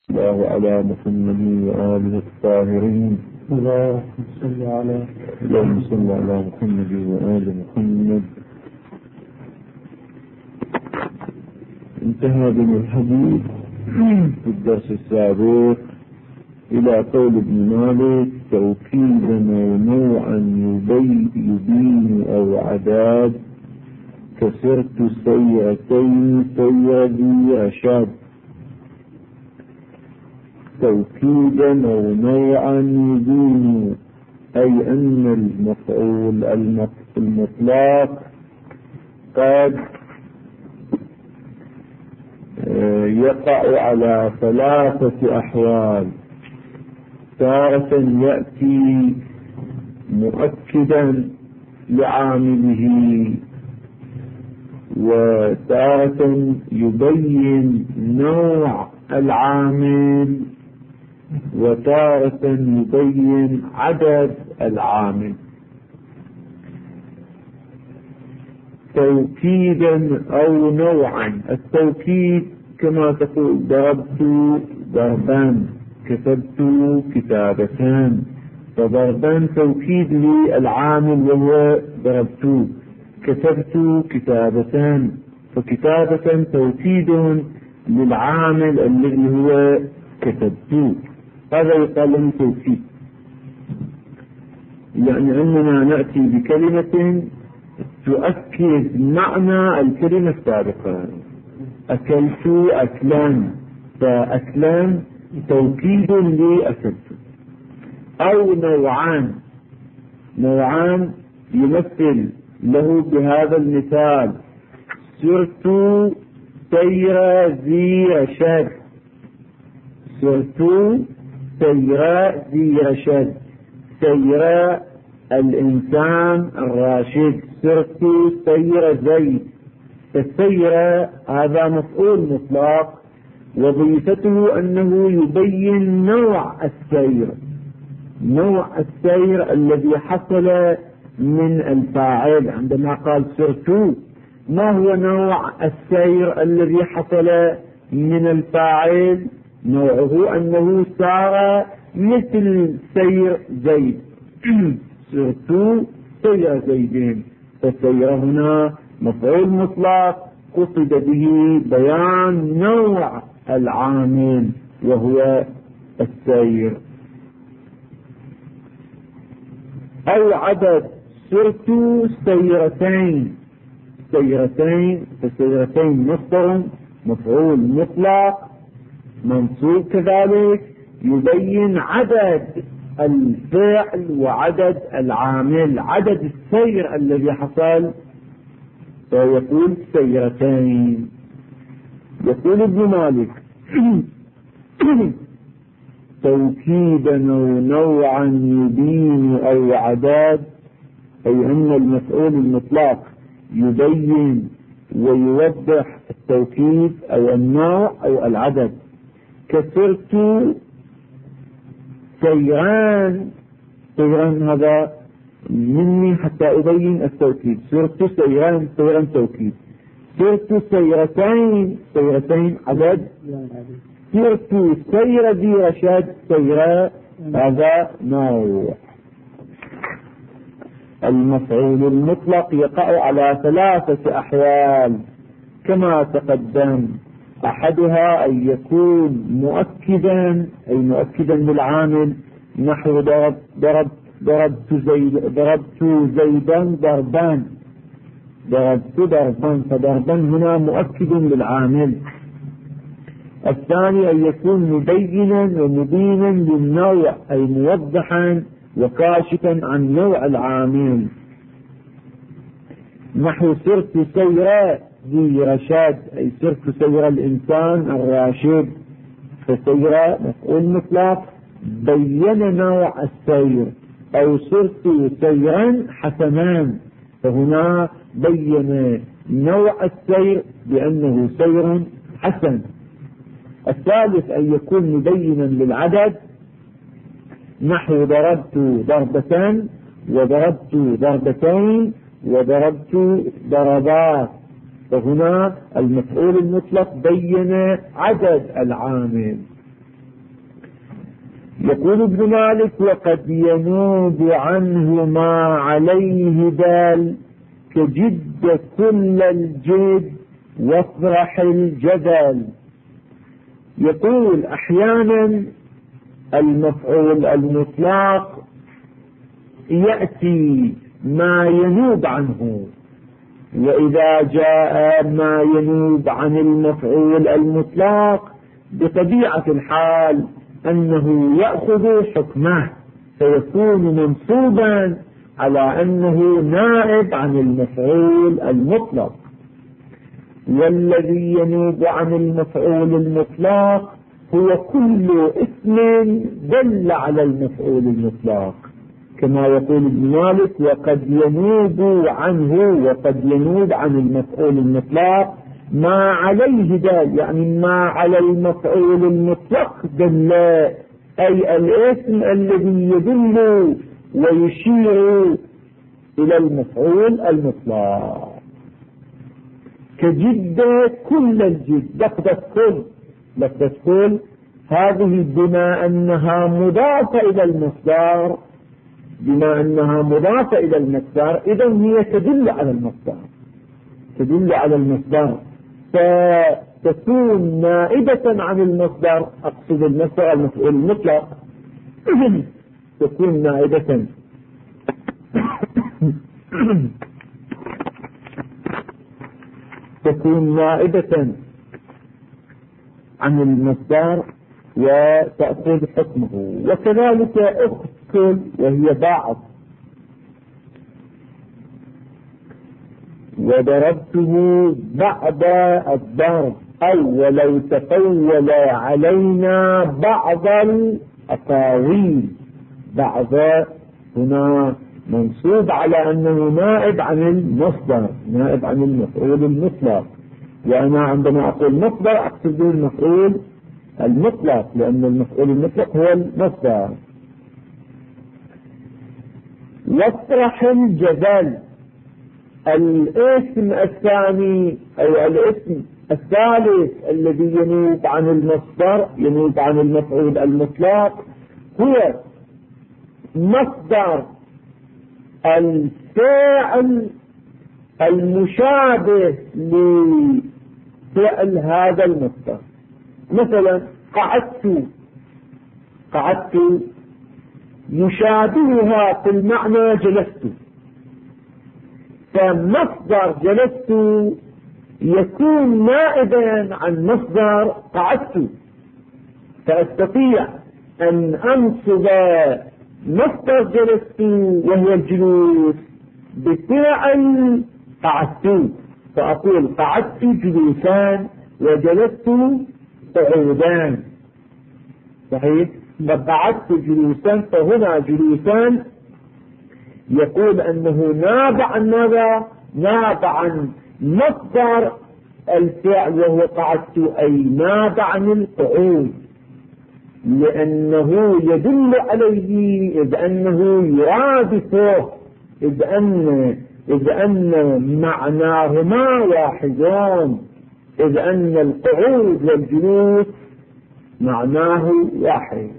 الله على محمد وآله الطاهرين. اللهم صل على محمد وآل محمد. انتهى بنا الحديث في الدرس السابق إلى قول ابن مالك: توكيدا ونوعا يبين أو عداد، كسرت السيئتين سيئ رشاد. توكيدا ونوعا يبين أي أن المفعول المطلق قد يقع على ثلاثة أحوال: تارة يأتي مؤكدا لعامله، وتارة يبين نوع العامل، وتارة يبين عدد العامل. توكيدا أو نوعا: التوكيد كما تقول ضربت ضربان، كتبت كتابتان، فضربان توكيد للعامل وهو ضربت، كتبت كتابتان فكتابة توكيد للعامل الذي هو كتبت، هذا يقال له توكيد. يعني أننا نأتي بكلمة تؤكد معنى الكلمة السابقة. أكلت أكلان، فأكلان توكيد لأكلت. أو نوعان يمثل له بهذا المثال: سرت سير ذي رشاد، سرت سير ذي رشاد، سير الإنسان الراشد، سرت سير زيد. فالسير هذا مفعول مطلق، وظيفته أنه يبين نوع السير الذي حصل من الفاعل. عندما قال سرت، ما هو نوع السير الذي حصل من الفاعل؟ نوعه أنه سار مثل سير زيد. سرت سير زيدين، فالسير هنا مفعول مطلق قصد به بيان نوع العامل وهو السير. أو عدد: سرت سيرتين، فسيرتين مصدر مفعول مطلق منصوب كذلك، يبين عدد الفعل وعدد العامل، عدد السير الذي حصل، فيقول سيرتين. يقول ابن مالك: توكيدا ونوعا يبين أو عداد، أي أن المفعول المطلق يبين ويوضح التوكيد أو النوع أو العدد. كسرت سيران هذا مني حتى أبين التوكيد. سرت سيران توكيد. سرت سيرتين عدد. سرت سير ذي رشاد سيرا، هذا نوع. المفعول المطلق يقع على ثلاثة أحوال كما تقدم: أحدها أن يكون مؤكدا، أي مؤكدا للعامل، نحو ضربت زيدا ضربان، فضربان هنا مؤكد للعامل. الثاني أن يكون مبينا ومبينا للنوع، أي موضحا وكاشفا عن نوع العامل، نحو سرت سير ذي رشاد، أي سرت سير الإنسان الراشد، فسير مفعول مطلق بين نوع السير. أو سرت سيرا حسنان، فهنا بين نوع السير بأنه سير حسن. الثالث أن يكون مبينا للعدد، نحو ضربت ضربة وضربت ضربتين وضربت ضربات، فهنا المفعول المطلق بين عدد العامل. يقول ابن مالك: وقد ينوب عنه ما عليه دال كجد كل الجد وافرح الجدل. يقول: أحيانا المفعول المطلق يأتي ما ينوب عنه، وإذا جاء ما ينوب عن المفعول المطلق بطبيعة الحال أنه يأخذ حكمه، فيكون منصوبا على أنه نائب عن المفعول المطلق. والذي ينوب عن المفعول المطلق هو كل اسم دل على المفعول المطلق، كما يقول ابن مالك: وقد ينوب عنه، وقد ينوب عن المفعول المطلق ما عليه دال، يعني ما على المفعول المطلق دل، أي الاسم الذي يدل ويشير إلى المفعول المطلق. كجد كل الجد، لفظة كل، لفظة كل هذه بما أنها مضافة إلى المصدر، بما أنها مضافة إلى المصدر إذا هي تدل على المصدر، تدل على المصدر، فتكون نائبة عن المصدر، أقصد المصدر المفعول المطلق تكون نائبة تكون نائبة عن المصدر وتأخذ حكمه. وكذلك أخت كل وهي بعض: وضربته بعد الضرب، أو ولو تقول علينا بعض الأقاويل. بعض هنا منصوب على أنه نائب عن المصدر، نائب عن المفعول المطلق، وأنا عندما أقول مصدر أقصد المفعول المطلق، لأن المفعول المطلق هو المصدر. وافرح الجدل، الاسم الثاني أو الاسم الثالث الذي ينوب عن المصدر، ينوب عن المفعول المطلق، هو مصدر الفعل المشابه لفعل هذا المصدر. مثلا قعدت يشابهها في المعنى جلست، فمصدر جلست يكون نائبا عن مصدر قعدت، فأستطيع أن أنصب مصدر جلست وهو الجلوس بفعل قعدت، فأقول قعدت جلوسان وجلست قعودان، صحيح؟ فقعدت جلوسان، فهنا جلوسان يقول أنه ناب عن ماذا؟ ناب عن مصدر الفعل وهو قعدت، أي ناب عن القعود، لأنه يدل عليه، إذ أنه يرادفه، إذ أن معناهما واحدان، إذ أن القعود والجلوس معناه واحد.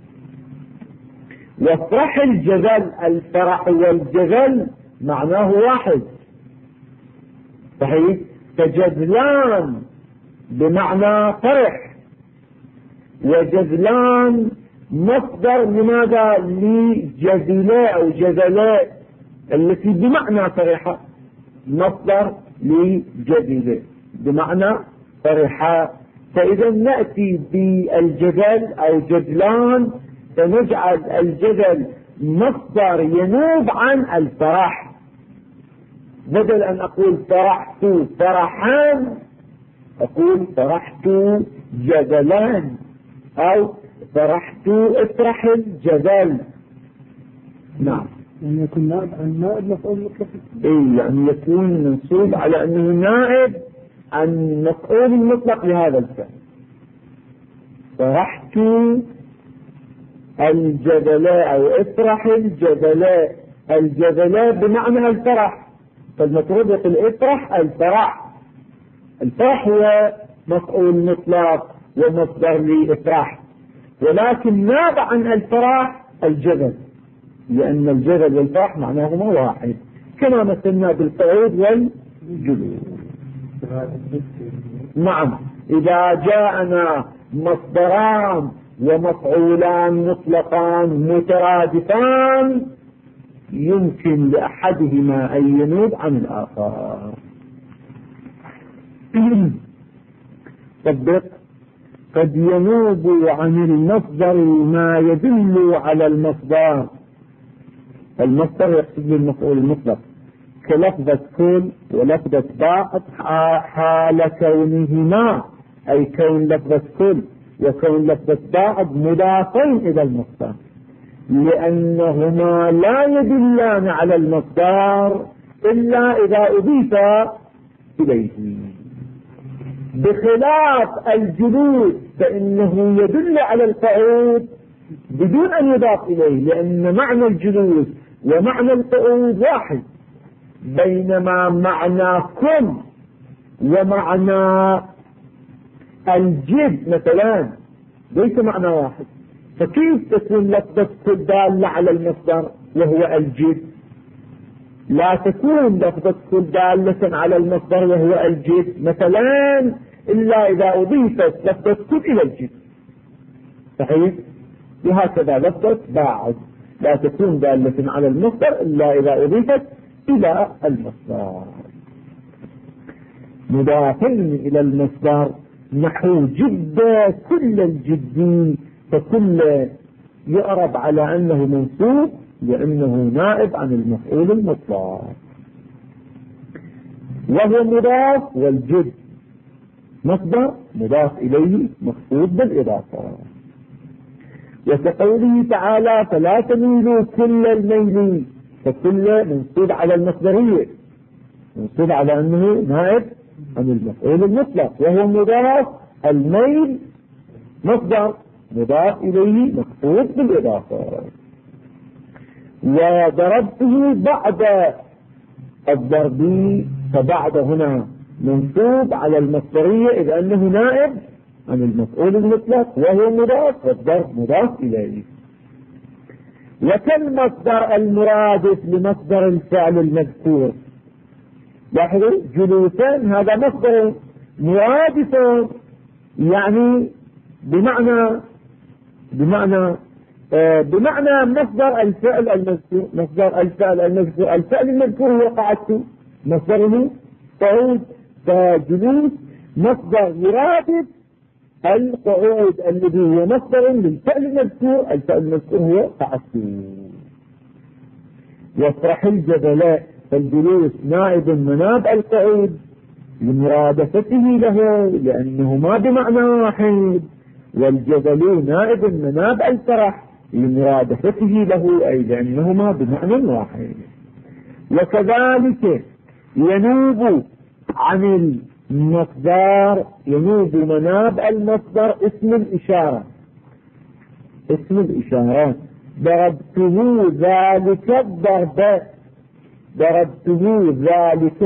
وافرح الجبل، الفرح والجبل معناه واحد، صحيح؟ فجذلان بمعنى فرح، وجذلان مصدر لماذا؟ لجذلاء أو جذلاء التي بمعنى فرحة، مصدر لجذلاء بمعنى فرحة. فإذا نأتي بالجدل أو جدلان فنجعل الجدل مصدر ينوب عن الفرح، بدل أن أقول فرحت فرحان أقول فرحت جدلان، أو فرحت افرح الجدل. نعم، يعني يكون نائب عن نائب مفعول مطلق. إيه، يعني يكون منصوب على أنه نائب عن مفعول مطلق لهذا الفعل. فرحت الجدلاء أو افرح الجدلاء، الجدلاء بمعنى الفرح، فالمفروض يقول افرح الفرح، الفرح هو مفعول مطلق ومصدر لافرح. ولكن ناب عن الفرح الجبل، لأن الجبل والفرح معناهما واحد، كما مثلنا بالقعود والجلوس. نعم، إذا جاءنا مصدران ومفعولان مطلقان مترادفان يمكن لأحدهما أن ينوب عن الآخر. طبق: قد ينوب عن المصدر ما يدل على المصدر. المصدر يقصد المفعول المطلق كلفظة كل ولفظة بعض حال كونهما، أي كون لفظة كل وكون لفظة بعض مضافين إلى المصدر، لأنهما لا يدلان على المصدر إلا إذا أضيف إليه، بخلاف الجلوس فإنه يدل على القعود بدون أن يضاف إليه، لأن معنى الجلوس ومعنى القعود واحد، بينما معنى كل ومعنى الجد مثلا ليس معنى واحد. فكيف تكون لفظة كل دالة على المصدر وهو الجد؟ لا تكون لفظة كل دالة على المصدر وهو الجد مثلا إلا إذا أضيفت لفظة كل إلى الجد، صحيح؟ وهكذا لفظة بعض لا تكون دالة على المصدر إلا إذا أضيفت إلى المصدر. مضافين إلى المصدر نحو جد كل الجدين، فكل يعرب على أنه منصوب لأنه نائب عن المفعول المطلق، وهو مضاف، والجد مصدر مضاف إليه مخصوص بالإضافة. وكقوله تعالى: فلا تميلوا كل الميل، فكل منصوب على المصدرية، منصوب على أنه نائب عن المفعول المطلق، وهو مضاف، الميل مصدر مضاف إليه مخصوص بالإضافة. وضربته بعد الضرب، فبعد هنا منصوب على المصدرية إذ أنه نائب عن المفعول المطلق وهو مضاف، والضرب مضاف إليه. وكالمصدر المرادف لمصدر الفعل المذكور، لاحظوا جلوسان هذا مصدر مرادف، يعني بمعنى مصدر الفعل المذكور. مصدر الفعل المذكور، الفعل المذكور هو قعدت، مصدره قعود، فجلوس مصدر مرادف القعود الذي هو مصدر للفعل المذكور، الفعل المذكور هو قعدت. يفرح الجبل، فالجلوس نائب مناب القعود لمرادفته له لأنهما بمعنى واحد، والجبل نائب مناب الفرح لمرادفته له أي لأنهما بمعنى واحد. وكذلك ينوب عن المصدر، ينوب مناب المصدر اسم الإشارة. اسم الإشارة: ضربته ذلك الضرب، ضربته ذلك،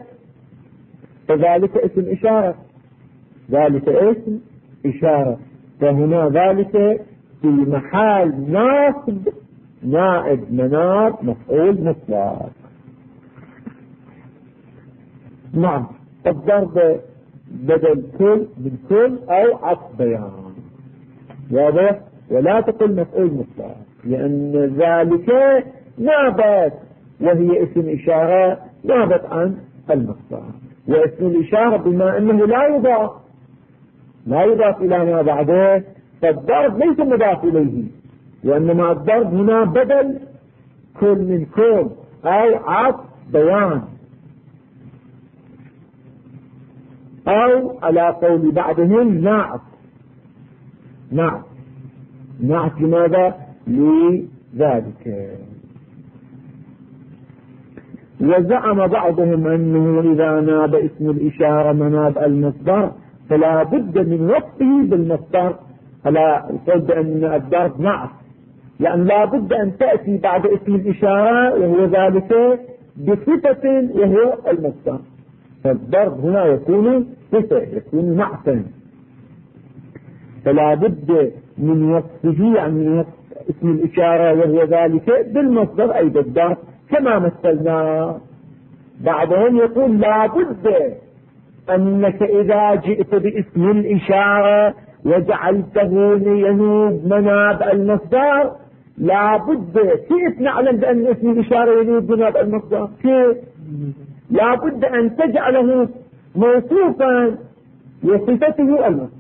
فذلك اسم إشارة، ذلك اسم إشارة، فهنا ذلك في محل ناصب نائب مناب مفعول مطلق. نعم، الضرب بدل كل من كل أو عطف بيان، واضح؟ ولا تقل مفعول مطلق، لأن ذلك نابت وهي اسم إشارة نابت عن المصدر، واسم الإشارة بما أنه لا يضاف إلى ما بعده، فالضرب ليس مضاف إليه، وإنما الضرب هنا بدل كل من كل أو عطف بيان، أو على قول بعضهم نعت. نعت لماذا؟ لذلك. وزعم بعضهم أنه إذا ناب اسم الإشارة مناب المصدر فلا بد من وصفه بالمصدر، على القول بأن الضرب نعت، لأن لا بد أن تأتي بعد اسم الإشارة وهو ذلك بصفة وهو المصدر، فالضرب هنا يكون صفة، يكون نعتا، فلا بد من وصفه يعني اسم الإشارة وهو ذلك بالمصدر أي بالضرب كما مثلنا. بعضهم يقول لا بد أنك إذا جئت باسم الإشارة وجعلته ينوب مناب المصدر لا بد كيف نعلم بأن اسم الإشارة ينوب مناب المصدر؟ كيف؟ لا بد أن تجعله موصوفا وصفته المصدر،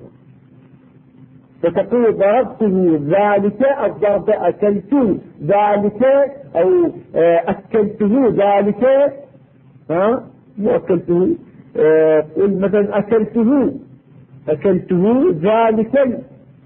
فتقول ضربته ذلك الضرب أكلت ذلك أو أكلته ذلك مو أكلته قل مثلا أكلته ذلك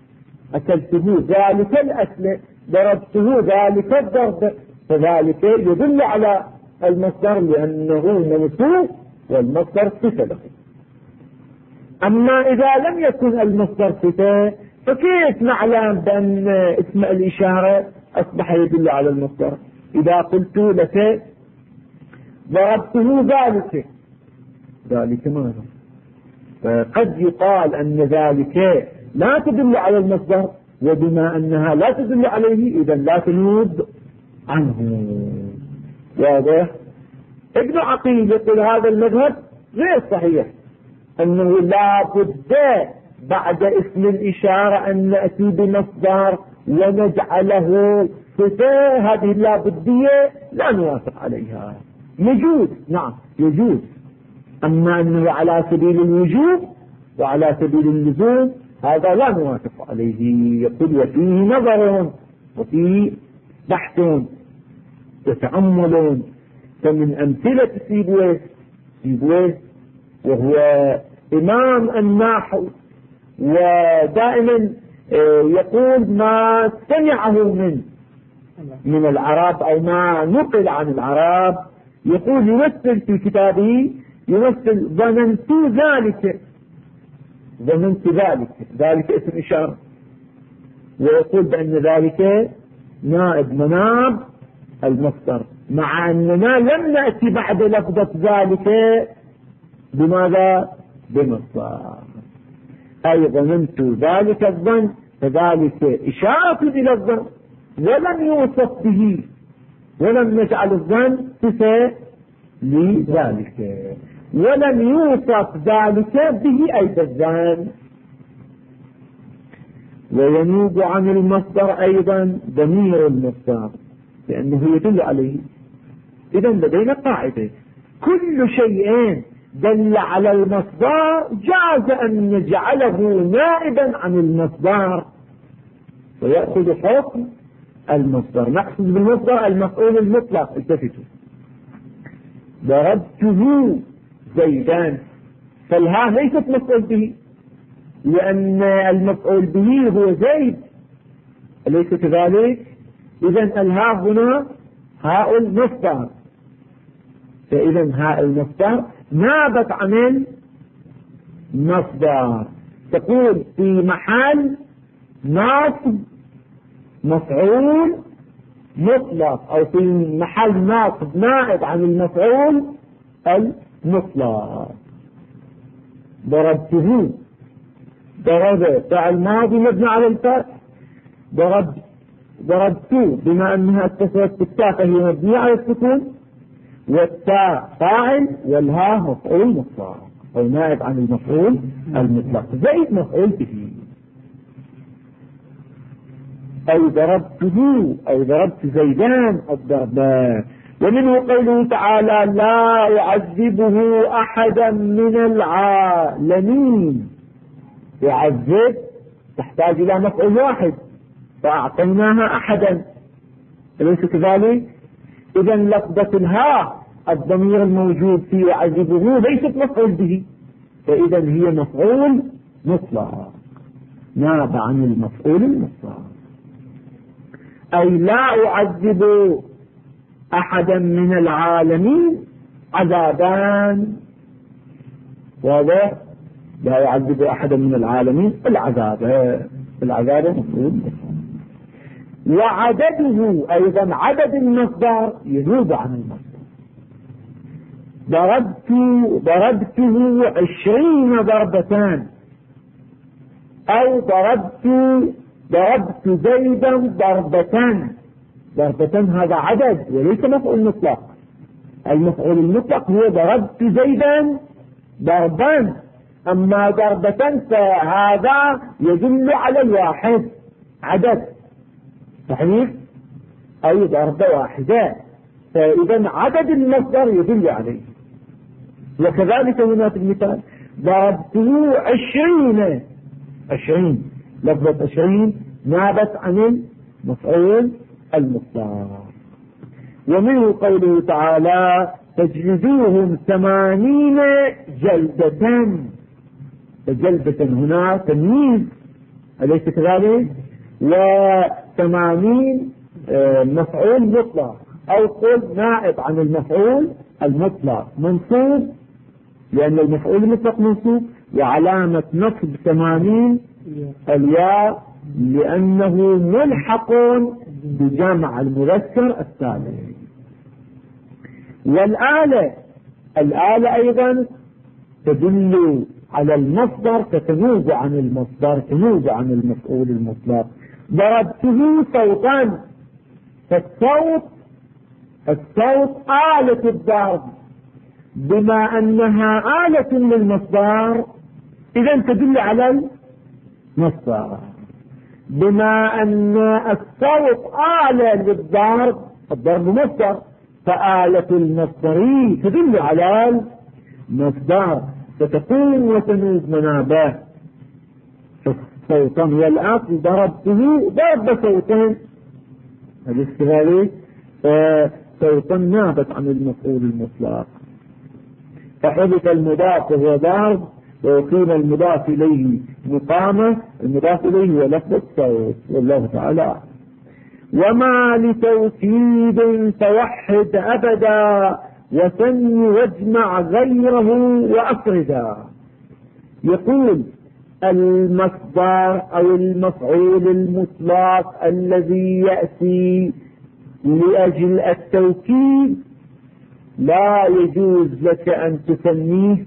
الأكل ضربته ذلك الضرب، فذلك يدل على المصدر لأنه موصوف والمصدر صفة له. أما إذا لم يكن المصدر صفة فكيف نعلم بأن اسم الإشارة أصبح يدل على المصدر؟ إذا قلت لك ضربته ذلك ماذا؟ فقد يقال أن ذلك لا تدل على المصدر، وبما أنها لا تدل عليه إذا لا تنوب عنه. واضح؟ ابن عقيل يقول هذا المذهب غير صحيح، أنه لا بد بعد اسم الإشارة أن نأتي بمصدر ونجعله صفة. هذه اللابدية لا نوافق عليها. يجوز، نعم يجوز، أما أنه على سبيل الوجوب وعلى سبيل اللزوم هذا لا نوافق عليه. يقول وفيه نظر وفيه بحث وتأمل. فمن أمثلة سيبويه وهو إمام النحو ودائما يقول ما سمعه من العرب أو ما نقل عن العرب، يقول يمثل في كتابه يمثل ظننت ذلك اسم إشارة، ويقول بأن ذلك نائب مناب المصدر، مع أننا لم نأتي بعد لفظة ذلك بماذا؟ بمصدر. أي ظننت ذلك الظن، فذلك إشارة إلى الظن ولم يوصف به، ولم نجعل الظن صفة لذلك، ولم يوصف ذلك به أي بالظن. وينوب عن المصدر أيضا ضمير المصدر لأنه يدل عليه. إذا لدينا قاعدة كل شيء دل على المصدر جاز أن نجعله نائبا عن المصدر ويأخذ حكم المصدر. نقصد بالمصدر المفعول المطلق. التفتوا، ضربته زيدان، فالها ليست مفعول به لأن المفعول به هو زيد، أليس كذلك؟ إذن الها هنا هاء المصدر، فإذا هاء المصدر نابت عن المصدر، تقول في محل ناصب مفعول مطلق، أو في محل ناصب نائب عن المفعول المطلق. ضربته، ضرب فعل ماضي مبني على الفتح، ضربته بما أنها اتصلت بالتاء فهي مبنية على السكون، والتاء فاعل والها مفعول مطلق أو نائب عن المفعول المطلق. زيد مفعول به. أي ضربته أي ضربت زيدان الضربة. ومنه قوله تعالى لا يعذبه أحدا من العالمين. يعذب تحتاج إلى مفعول واحد فأعطيناها أحدا، أليس كذلك؟ إذا لفظة الهاء الضمير الموجود في يعذبه ليست مفعول به، فإذا هي مفعول مطلق ناب عن المفعول المطلق. أي لا أعذب أحدا من العالمين عذابان. واضح؟ لا يعذب أحدا من العالمين العذاب مفعول. وعدده أيضا عدد المصدر ينوب عن المصدر. ضربته 20 ضربتان، أو ضربت ضربت زيدا ضربة. ضربة هذا عدد وليس مفعول مطلق. المفعول المطلق هو ضربت زيدا ضربا، أما ضربة فهذا يدل على الواحد عدد، صحيح؟ أي ضربة واحدة، فإذا عدد المصدر يدل عليه. وكذلك هنا في المثال ضربته 20. لفظة 20 نابت عن المفعول المطلق. ومنه قوله تعالى فاجلدوهم 80 جلدة. فجلدة هنا تمييز، أليس كذلك؟ و80 مفعول مطلق، أو قل نائب عن المفعول المطلق منصوب، لأن المفعول المطلق منصوب، وعلامة نصب 80 الياء لأنه ملحق بجمع المذكر السالم. والآلة أيضا تدل على المصدر، فتنوب عن المصدر، تنوب عن المفعول المطلق. ضربته صوتا، فالصوت آلة الضرب، بما أنها آلة للمصدر إذا تدل على المصدر. بما أن الصوت آلة للضرب، الضرب مصدر، فآلة المصدري تدل على المصدر، فتكون وتنوب منابه. صوتا والآخر ضربته ضرب صوتين، هذا كذلك صوتا نابت عن المفعول المطلق. فحدث المضاف وهو ضرب، ويقيم المضاف إليه مقامة. المضاف إليه هو لفظ الصوت، والله تعالى. وما لتوكيد فوحد أبدا، وسن واجمع غيره وأفردا. يقول المصدر أو المفعول المطلق الذي يأتي لأجل التوكيد لا يجوز لك أن تسميه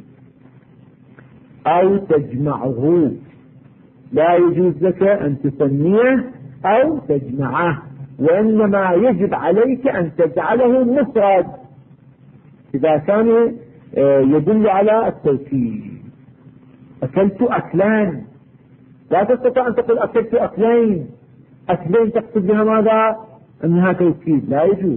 أو تجمعه. لا يجوز لك أن تسميه أو تجمعه، وإنما يجب عليك أن تجعله مفرد إذا كان يدل على التوكيد. أكلت أكلان، لا تستطيع أن تقول أكلت أكلين. أكلين تقصد بها ماذا؟ أنها توكيد، لا يجوز.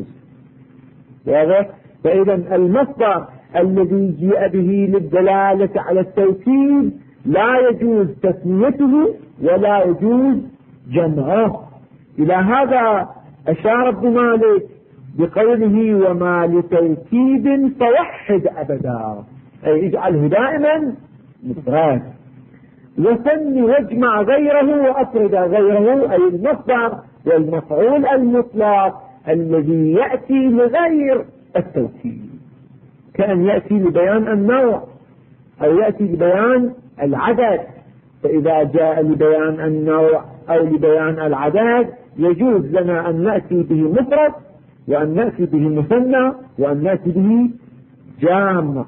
فإذا المصدر الذي جاء به للدلالة على التوكيد لا يجوز تسميته ولا يجوز جمعه. إلى هذا أشار ابن مالك بقوله وما لتوكيد فوحد أبدا، أي اجعله دائما مفرد. وسن واجمع غيره وأفرد غيره، أي المصدر والمفعول المطلق الذي يأتي لغير التوكيد، كأن يأتي لبيان النوع أو يأتي لبيان العدد. فإذا جاء لبيان النوع أو لبيان العدد يجوز لنا أن نأتي به مفرد، وأن نأتي به مثنى، وأن نأتي به جامع.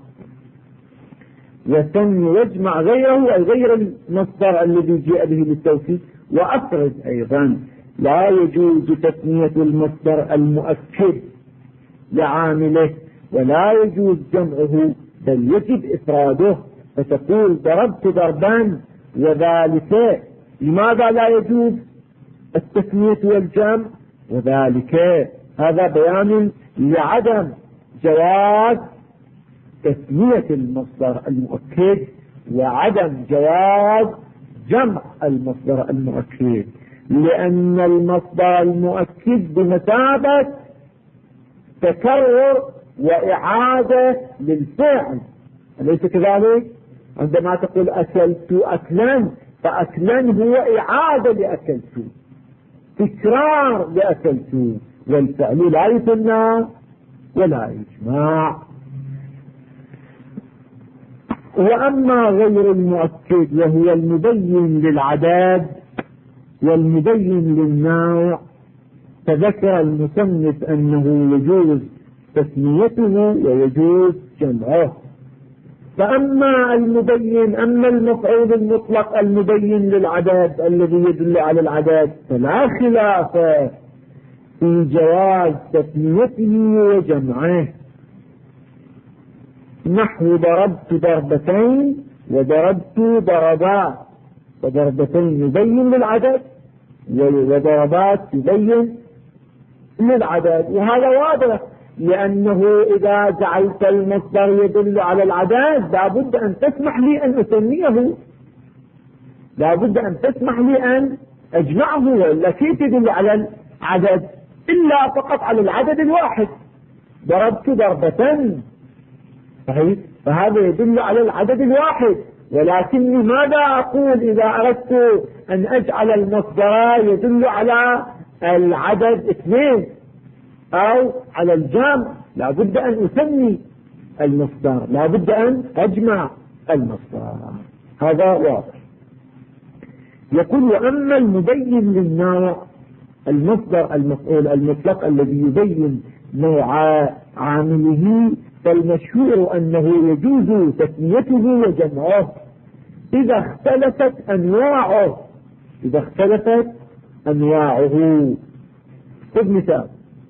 وسن واجمع غيره أي غير المصدر الذي جاء به للتوكيد. وأفرد أيضا، لا يجوز تسمية المصدر المؤكد لعامله، ولا يجوز جمعه، بل يجب إفراده. فتقول ضربت ضربا، وذلك لماذا لا يجوز التسمية والجمع؟ وذلك هذا بيان لعدم جواز تسمية المصدر المؤكد، وعدم جواز جمع المصدر المؤكد، لأن المصدر المؤكد بمثابة تكرر وإعادة للفعل، أليس كذلك؟ عندما تقول أكلت أكلا، فأكلا هو إعادة لأكلت، تكرار لأكلت، والفعل لا يثنى ولا يجمع. وأما غير المؤكد وهو المبين للعدد والمبين للنوع، فذكر المصنف أنه يجوز تسميته ويجوز جمعه. فأما المفعول المطلق المبين للعدد الذي يدل على العدد فلا خلاف في جواز تثنيته وجمعه، نحو ضربت ضربتين وضربت ضربات، وضربتين يبين للعدد وضربات يبين للعدد، وهذا واضح، لأنه إذا جعلت المصدر يدل على العدد لابد أن تسمح لي أن أسميه، لابد أن تسمح لي أن أجمعه، ولا كيف يدل على العدد إلا فقط على العدد الواحد. ضربت ضربة صحيح، فهذا يدل على العدد الواحد، ولكني ماذا أقول إذا أردت أن أجعل المصدر يدل على العدد 2 أو على الجمع؟ لابد أن أسمي المصدر، لابد أن أجمع المصدر، هذا واضح. يقول وأما المبين للنوع المصدر المفعول المطلق الذي يبين نوع عامله فالمشهور أنه يجوز تثنيته وجمعه إذا اختلفت أنواعه، إذا اختلفت أنواعه. خذ مثال: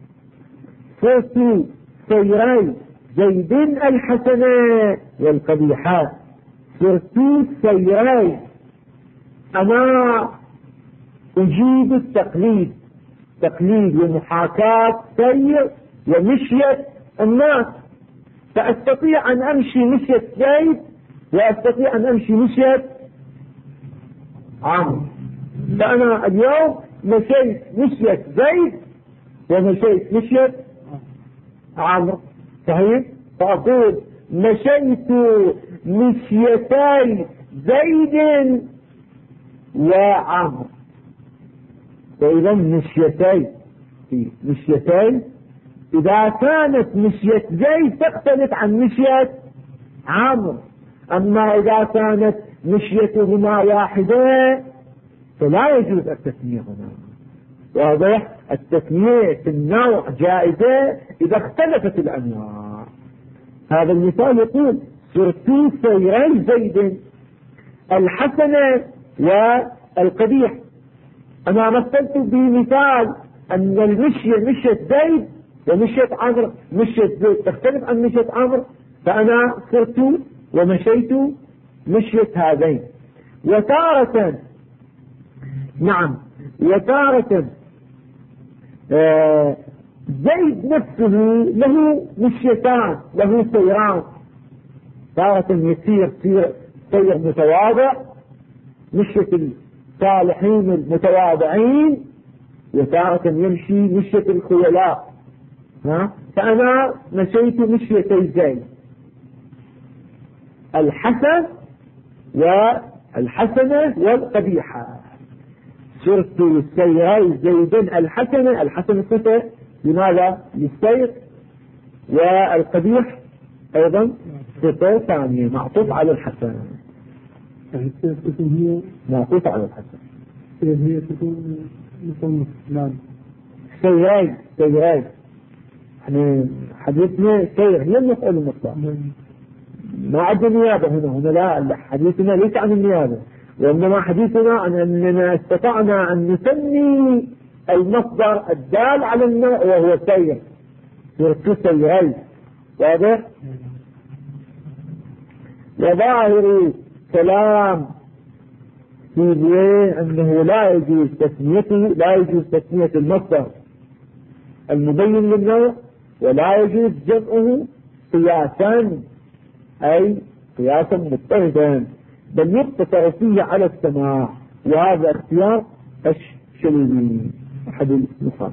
صوت سيري زيد الحسنة والقبيحات. صرت سيري، أنا أجيب التقليد، تقليد ومحاكاة سير ومشية الناس، فأستطيع أن أمشي مشية زيد وأستطيع أن أمشي مشية عمرو. فأنا اليوم مشيت مشية زيد ومشيت مشية عمرو، صحيح؟ فأقول مشيت مشيتي زيد وعمرو. فإذا مشيتين إذا كانت مشية زيد تختلف عن مشية عمرو، أما إذا كانت مشيتهما واحدة فلا يجوز التثنية هنا. واضح؟ التثنية في النوع جائزة إذا اختلفت الأنواع. هذا المثال يقول صرت سيري زيد الحسنة والقبيح. أنا مثلت بمثال أن المشية مشية زيد ومشية عمرو، مشية زيد تختلف عن مشية عمرو، فأنا صرت ومشيت مشية هذين. وتارة وتارة زيد نفسه له مشيتان، له سيران، تارة يسير سير متواضع مشية الصالحين المتواضعين، وتارة يمشي مشية الخيلاء. فأنا مشيت مشيتي زيد الحسنة والقبيحة. صرت سيري زيد الحسنة صفة لماذا؟ للسير، والقبيح أيضا صفة ثانية معطوف على الحسن، هي معطوف على الحسن، هي تكون مصنف. نعم سيري احنا حديثنا سير هي المفعول المطلق، ما عندنا نيابة هنا لا، حديثنا ليس عن النيابة، وإنما حديثنا عن أننا استطعنا أن نسمي المصدر الدال على النوع وهو سير. صرت سيري. واضح؟ وظاهر كلام في أنه لا يجوز تسمية المصدر المبين للنوع ولا يجوز جمعه قياسا، أي قياسا مضطردا، بل يقتصر فيه على السماع، وهذا اختيار الشلبي أحد النصارى.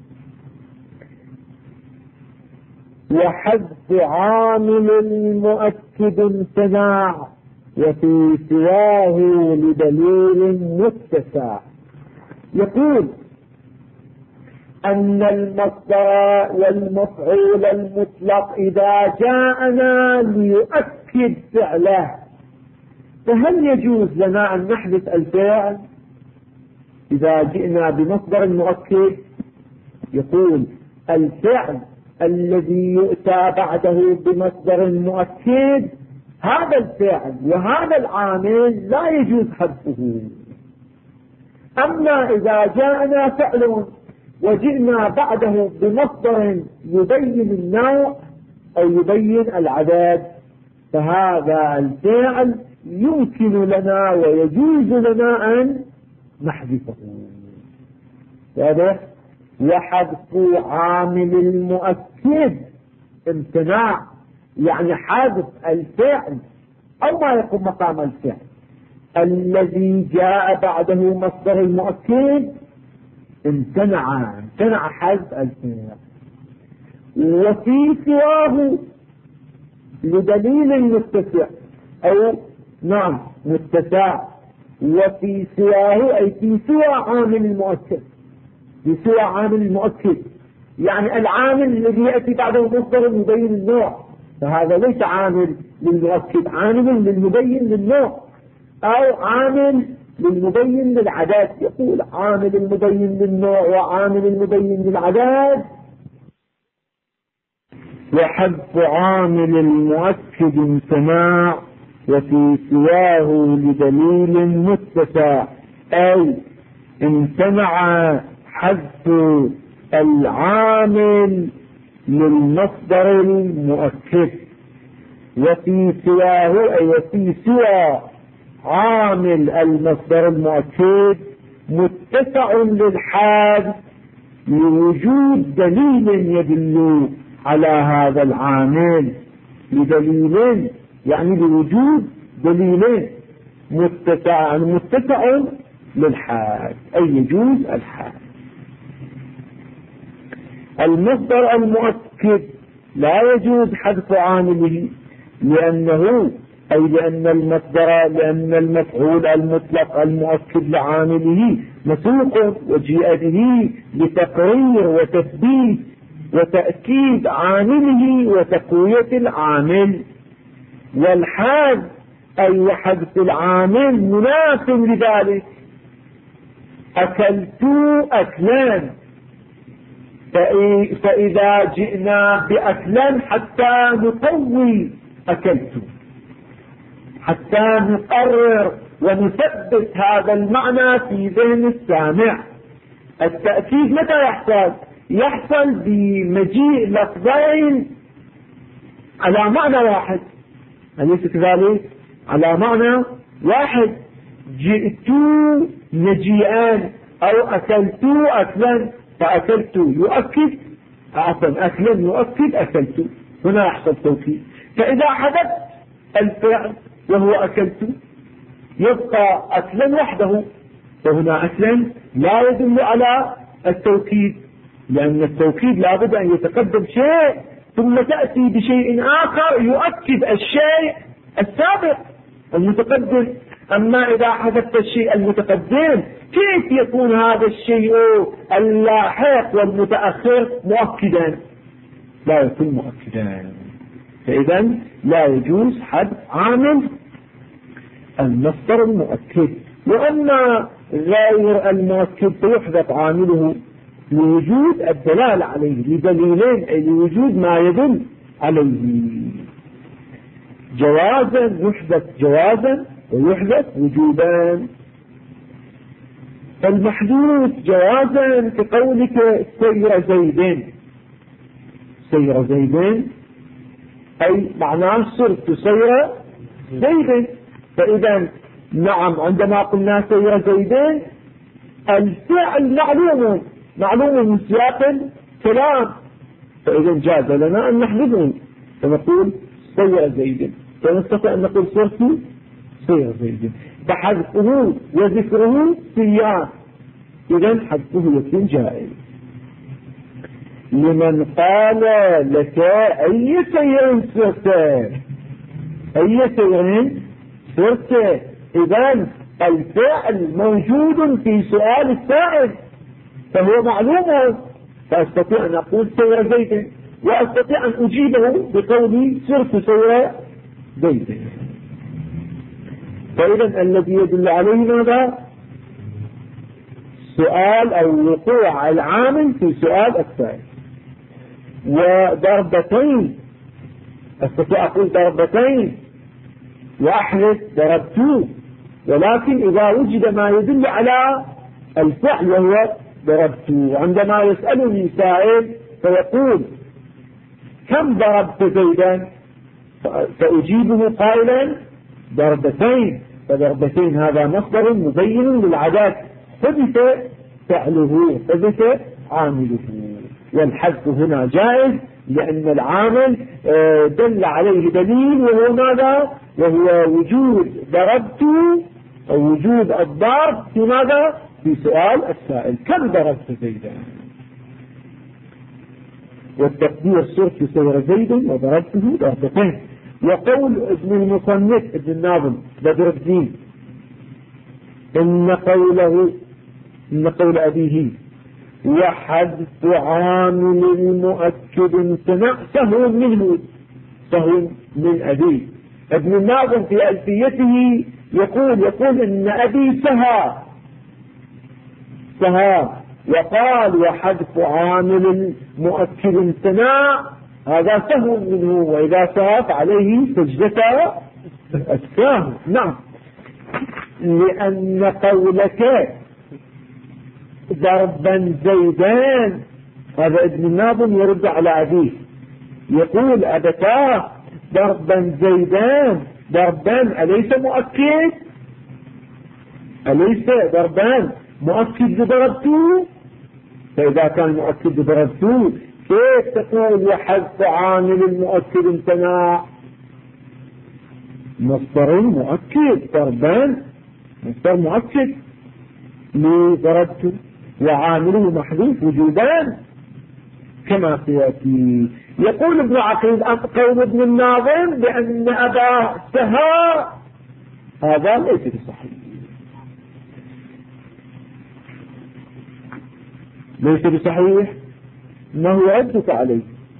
وحذف عامل المؤكد امتناع وفي سواه لدليل متسع. يقول أن المصدر والمفعول المطلق إذا جاءنا ليؤكد فعله، فهل يجوز لنا أن نحذف الفعل إذا جئنا بمصدر مؤكد؟ يقول الفعل الذي يؤتى بعده بمصدر مؤكد هذا الفعل وهذا العامل لا يجوز حذفه. أما إذا جاءنا فعل وجئنا بعده بمصدر يبين النوع أو يبين العدد فهذا الفعل يمكن لنا ويجوز لنا أن نحذفه. واضح؟ وحذف عامل المؤكد امتناع، يعني حذف الفعل أو ما يقوم مقام الفعل الذي جاء بعده مصدر المؤكد امتنع حذف الفعل. وفي سواه لدليل متسع أو نعم متسع، وفي سواه أي في سوى عامل المؤكد، في سوى عامل المؤكد يعني العامل الذي يأتي بعده مصدر يبين النوع، فهذا ليس عامل للمؤكد، عامل للمبين للنوع أو عامل للمبين للعدد. يقول عامل المبين للنوع وعامل المبين للعدد. وحذف عامل المؤكد امتناع وفي سواه لدليل متسع، أي امتنع حذف العامل للمصدر المؤكد. وفي سواه أي وفي سوى عامل المصدر المؤكد متسع للحذف لوجود دليل يدل على هذا العامل، لدليل يعني لوجود دليلين متسع للحذف أي يجوز الحذف. المصدر المؤكد لا يجوز حذف عامله لأن المفعول المطلق المؤكد لعامله مسوق وجيء به لتقرير وتثبيت وتأكيد عامله وتقوية العامل. والحذف أي حذف العامل مناسب لذلك. أكلت أكلان، فإذا جئنا بأكلان حتى نقوي أكلت، حتى نقرر ونثبت هذا المعنى في ذهن السامع. التأكيد متى يحصل بمجيء لفظين على معنى واحد، أليس كذلك؟ على معنى واحد. جئت مجيئان أو أكلت أكلا، فأكلت يؤكد أكلا يؤكد أكلت، هنا يحصل توكيد. فإذا حدث الفعل وهو أكلت يبقى أكلا وحده، فهنا أكلا لا يدل على التوكيد، لأن التوكيد لابد أن يتقدم شيء ثم تأتي بشيء آخر يؤكد الشيء السابق المتقدم. أما إذا حدث الشيء المتقدم كيف يكون هذا الشيء اللاحق والمتأخر مؤكدا؟ لا يكون مؤكدا. فإذا لا يجوز حذف عامل المصدر المؤكد. وأما غير المؤكد فيحذف عامله لوجود الدلالة عليه، لدليلين أي لوجود ما يدل عليه. جوازا يحذف جوازا ويحذف وجوبا. فالمحذوف جوازا كقولك سير زيدين، سير زيدين أي معناه صرت سير زيدين. فإذا نعم عندما قلنا سير زيدين الفعل معلوم من سياق الكلام، فإذا جاز لنا أن نحذفه فنقول سير زيدين، فنستطيع أن نقول صرت سير زيدين، فحذفه وذكره سيان، إذا حذفه يكون جائز. لمن قال لك أي سير صرت، أي سير صرت، إذا الفعل موجود في سؤال السائل فهو معلوم، فأستطيع أن أقول سير زيد وأستطيع أن أجيبه بقولي صرت سير زيد. فإذا الذي يدل عليه ماذا؟ سؤال أو وقوع العامل في سؤال السائل. وضربتين، أستطيع أقول ضربتين وأحرس ضربت، ولكن إذا وجد ما يدل على الفعل وهو ضربت. عندما يسألني سائل فيقول كم ضربت زيدا، فأجيبه قائلا ضربتين، فضربتين هذا مصدر مبين للعدد، حدث فعله حدث عامله، والحذف هنا جائز لأن العامل دل عليه دليل وهو ماذا؟ وهو وجود ضربت أو وجود الضرب في ماذا؟ في سؤال السائل كم ضربت زيدا، والتقدير صرت سير زيد وضربته ضربتين. وقول ابن المصنف ابن الناظم بدر الدين إن قول أبيه وحذف عامل المؤكد امتنع سهو منه، سهو من أبيه. ابن الناظم في ألفيته يقول إن أبي سهى وقال وحذف عامل المؤكد امتنع، هذا سهو منه، وإذا سهى فعليه سجدة السهو. نعم، لأن قولك ضربا زيدان، هذا ابن الناظم يرد على أبيه يقول أبتاه ضربا زيدان، ضربان أليس مؤكد؟ أليس ضربان مؤكد لضربته؟ فإذا كان مؤكد لضربته كيف تقول وحذف عامل المؤكد امتناع؟ مصدر مؤكد ضربان مصدر مؤكد لضربته وعامله محذوف وجودان كما سيأتي. يقول ابن عقيل قول ابن الناظم بأن أبا سهى هذا ليس بصحيح، ليس بصحيح. ما هو ردك عليه؟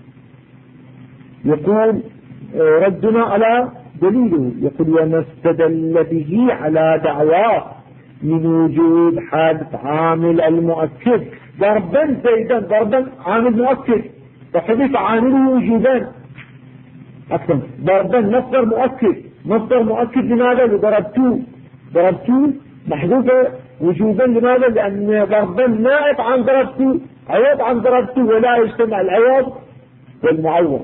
يقول ردنا على دليله، يقول وما استدل به على دعواه من وجود حادث عامل المؤكد ضربا زيدا، ضربا عامل مؤكد فحدث عامله وجودا أكثر، ضربا مصدر مؤكد لماذا؟ لضربتو محذوفة وجودا لماذا؟ لأن ضربا نائب عن ضربتو، عوض عن ضربتو، ولا يجتمع العوض والمعوض.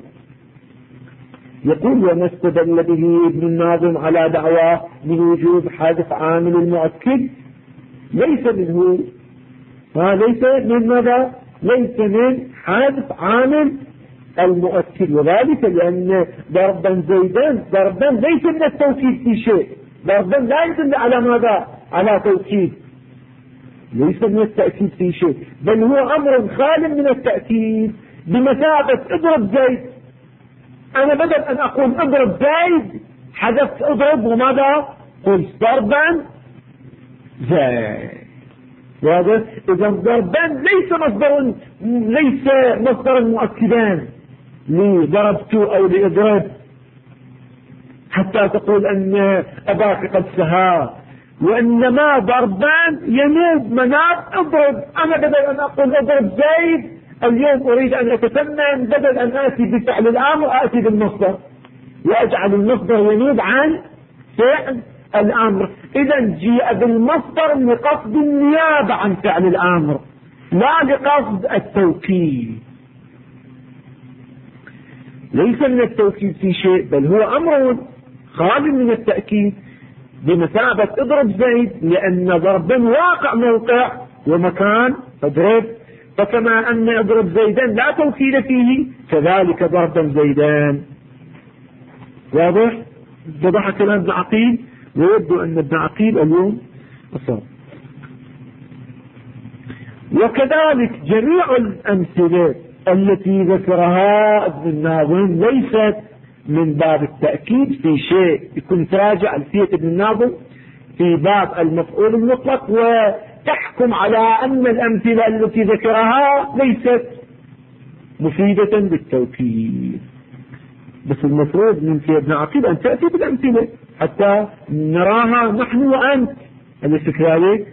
يقول وما استدل به ابن الناظم على دعواه من وجود حادث عامل المؤكد ليس منه، ليس من ماذا؟ ليس من حادث عامل المؤكد، وذلك لأن ضربا زيدان ضربا ليس من التوكيد في شيء، ضربا لا يدل على ماذا؟ على توكيد، ليس من التأكيد في شيء، بل هو أمر خال من التأكيد بمثابة اضرب زيد. أنا بدل أن أقول اضرب زيد حذفت اضرب وماذا؟ قلت ضربا زيد. واضح؟ إذا ضربان ليس مصدرا مؤكدان لضربت أو لإضرب حتى تقول أن أباك قد سهى، وإنما ضربان ينوب مناب اضرب. أنا بدل أن أقول اضرب زيد اليوم أريد أن أتفنن، بدل أن آتي بفعل الأمر آتي بالمصدر وأجعل المصدر ينوب عن فعل الأمر. إذا جيء بالمصدر لقصد النيابة عن فعل الأمر لا لقصد التوكيد، ليس من التوكيد في شيء، بل هو أمر خال من التأكيد بمثابة اضرب زيد، لأن ضربا واقع موقع ومكان اضرب، فكما أن اضرب زيدا لا توكيد فيه كذلك ضربا زيدان. واضح؟ اتضح كلام ابن عقيل، ويبدو أن ابن عقيل اليوم أصاب. وكذلك جميع الأمثلة التي ذكرها ابن الناظم ليست من باب التأكيد في شيء. يكون تراجع ألفية ابن الناظم في باب المفعول المطلق وتحكم على أن الأمثلة التي ذكرها ليست مفيدة بالتوكيد. بس المفروض من في ابن عقيل أن تأتي بالأمثلة حتى نراها نحن وأنت. أليس كذلك؟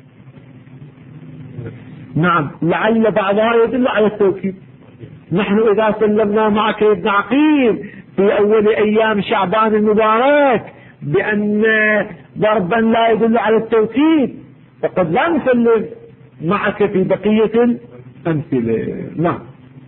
نعم، لعل بعضها يدل على التوكيد. نحن إذا سلمنا معك يا ابن عقيل في أول أيام شعبان المبارك بأن ضربا لا يدل على التوكيد فقد لا نسلم معك في بقية الأمثلة. نعم.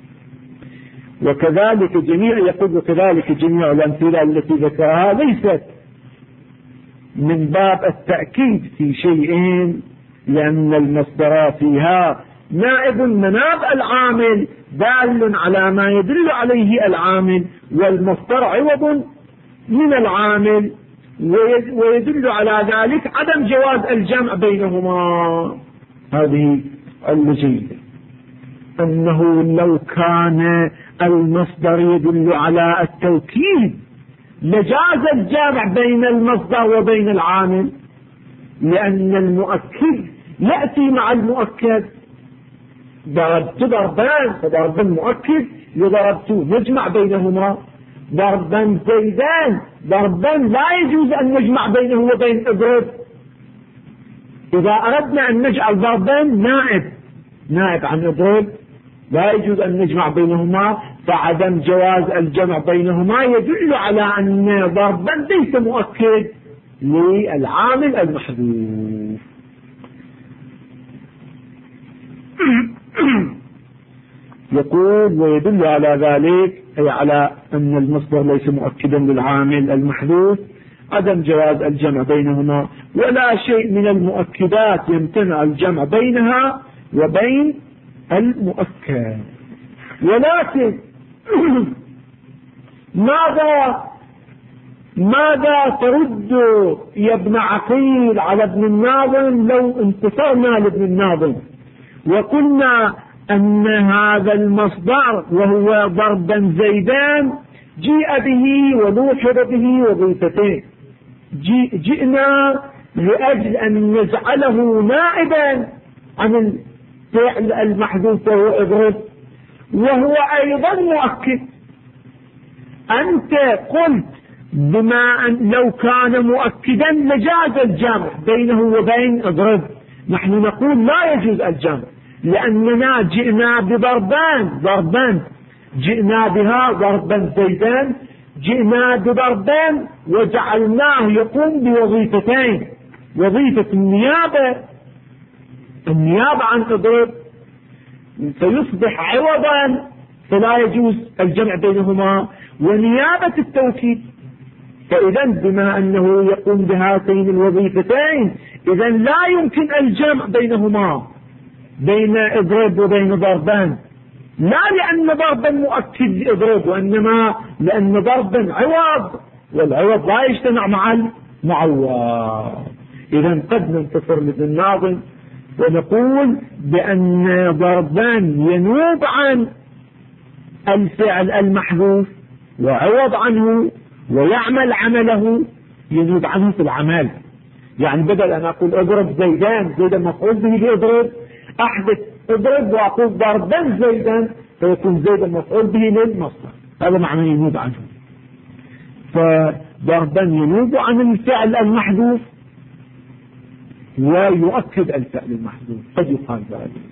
وكذلك جميع الأمثلة التي ذكرها ليست من باب التأكيد في شيء، لأن المصدر فيها نائب مناب العامل دال على ما يدل عليه العامل، والمصدر عوض من العامل ويدل على ذلك عدم جواز الجمع بينهما. هذه الجيدة أنه لو كان المصدر يدل على التوكيد لجاز الجمع بين المصدر وبين العامل، لأن المؤكد يأتي مع المؤكد. ضربت ضربان فضرب المؤكد لضربت نجمع بينهما. ضربا زيدان ضربا لا يجوز أن نجمع بينه وبين اضرب. إذا أردنا أن نجعل ضربان نائب عن اضرب لا يجوز أن نجمع بينهما، فعدم جواز الجمع بينهما يدل على أن ضربا ليس مؤكد للعامل المحذوف. يقول ويدل على ذلك أي على أن المصدر ليس مؤكدا للعامل المحذوف عدم جواز الجمع بينهما، ولا شيء من المؤكدات يمتنع الجمع بينها وبين المؤكد. ولكن ماذا ترد يا ابن عقيل على ابن الناظم لو انتصرنا لابن الناظم وقلنا أن هذا المصدر وهو ضربا زيدان جيء به ولوحظ به وظيفتين؟ جئنا لأجل أن نجعله نائبا عن الفعل المحذوف وهو اضرب، وهو أيضا مؤكد. أنت قلت بما أن لو كان مؤكدا لجاز الجمع بينه وبين اضرب، نحن نقول لا يجوز الجمع لأننا جئنا بضربان جئنا بها ضربا زيدان، جئنا بضربان وجعلناه يقوم بوظيفتين: وظيفة النيابة عن اضرب فيصبح عوضا فلا يجوز الجمع بينهما، ونيابة التوكيد. فإذا بما أنه يقوم بهاتين الوظيفتين إذا لا يمكن الجمع بينهما بين اضرب وبين ضربان، لا لأن ضربا مؤكد لإضرب وإنما لأن ضربا عوض، والعوض لا يجتمع مع المعوض. إذا قد ننتصر لابن الناظم ونقول بأن ضربان ينوب عن الفعل المحذوف وعوض عنه ويعمل عمله، ينوب عنه في العمل. يعني بدل أن أقول اضرب زيدان مفعول به لإضرب، أحدث اضرب وأقول ضربا زيدا فيكون زيدا مفعول به للمصدر. هذا معنى ينوب عنه. فضربا ينوب عن الفعل المحذوف ويؤكد الفعل المحذوف، قد يقال ذلك.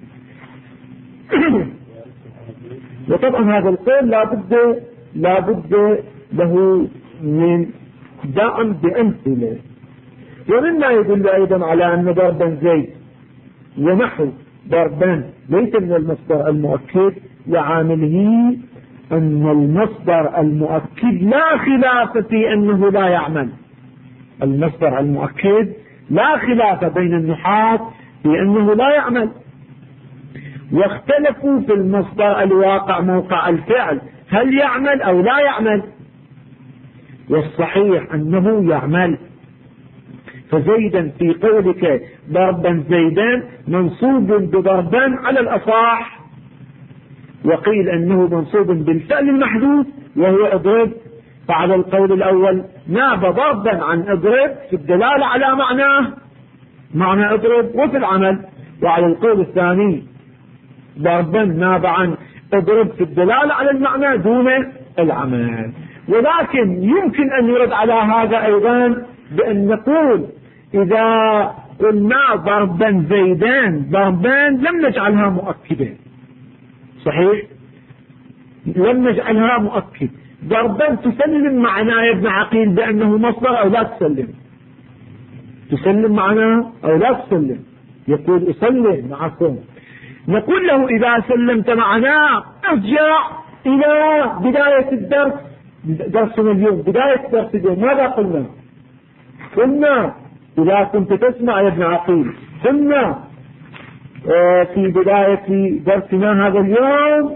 وطبعا هذا القول لا بد له من دعم بأمثلة. ومما يدل أيضا على أن ضربا زيد ونحو ضربان ليس من المصدر المؤكد لعامله أن المصدر المؤكد لا خلاف في أنه لا يعمل. المصدر المؤكد لا خلاف بين النحاة في أنه لا يعمل، واختلفوا في المصدر الواقع موقع الفعل هل يعمل أو لا يعمل، والصحيح أنه يعمل. فزيدا في قولك ضربا زيدان منصوب بضربان على الأصح، وقيل أنه منصوب بالفعل المحذوف وهو اضرب، فعلى القول الأول ناب ضربا عن اضرب في الدلالة على معنى اضرب وفي العمل، وعلى القول الثاني ضربا ناب عن اضرب في الدلالة على المعنى دون العمل. ولكن يمكن أن يرد على هذا أيضا بأن نقول إذا قلنا ضربا زيدان ضربان لم نجعلها مؤكدة، صحيح لم نجعلها مؤكد، ضربا تسلم معنا يا ابن عقيل بأنه مصدر أو لا تسلم؟ تسلم معنا أو لا تسلم؟ يقول أسلم معكم. نقول له إذا سلمت معنا ارجع إلى بداية الدرس، درسنا اليوم، بداية درس اليوم ماذا قلنا؟ قلنا إذا كنت تسمع يا ابن عقيل، قلنا في بداية درسنا هذا اليوم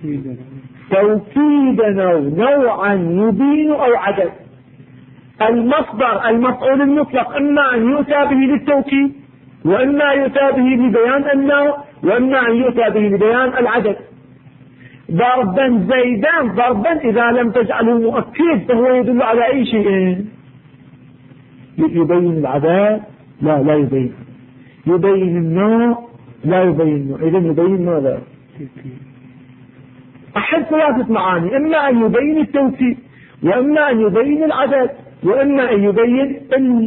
توكيدا نوعا يبين أو عدد. المصدر المفعول المطلق إما أن يؤتى به للتوكيد، وإما يؤتى به لبيان النوع، وإما أن يؤتى به لبيان العدد. ضربا زيدان ضربا إذا لم تجعله مؤكد فهو يدل على أي شيء؟ يبين العدد؟ لا يبين. يبين النوع؟ لا يبين النوع. إذن يبين ماذا؟ أحد ثلاثة معاني، إما أن يبين التوكيد، وإما أن يبين العدد، وإما أن يبين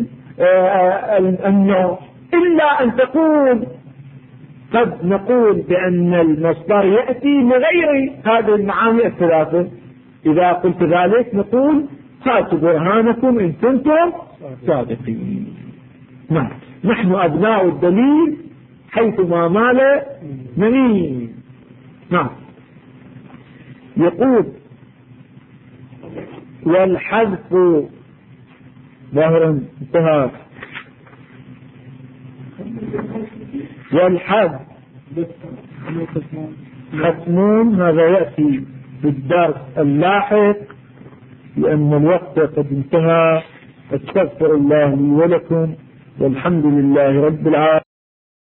النوع. إلا أن تقول قد نقول بأن المصدر يأتي لغير هذه المعاني الثلاثة. إذا قلت ذلك نقول هاتوا برهانكم إن كنتم صادقين. نعم، نحن أبناء الدليل حيثما مال نميل. نعم. يقول والحذف ظاهرا انتهى. والحذف ختمون هذا يأتي في الدرس اللاحق لأن الوقت قد انتهى. استغفر الله لي ولكم والحمد لله رب العالمين.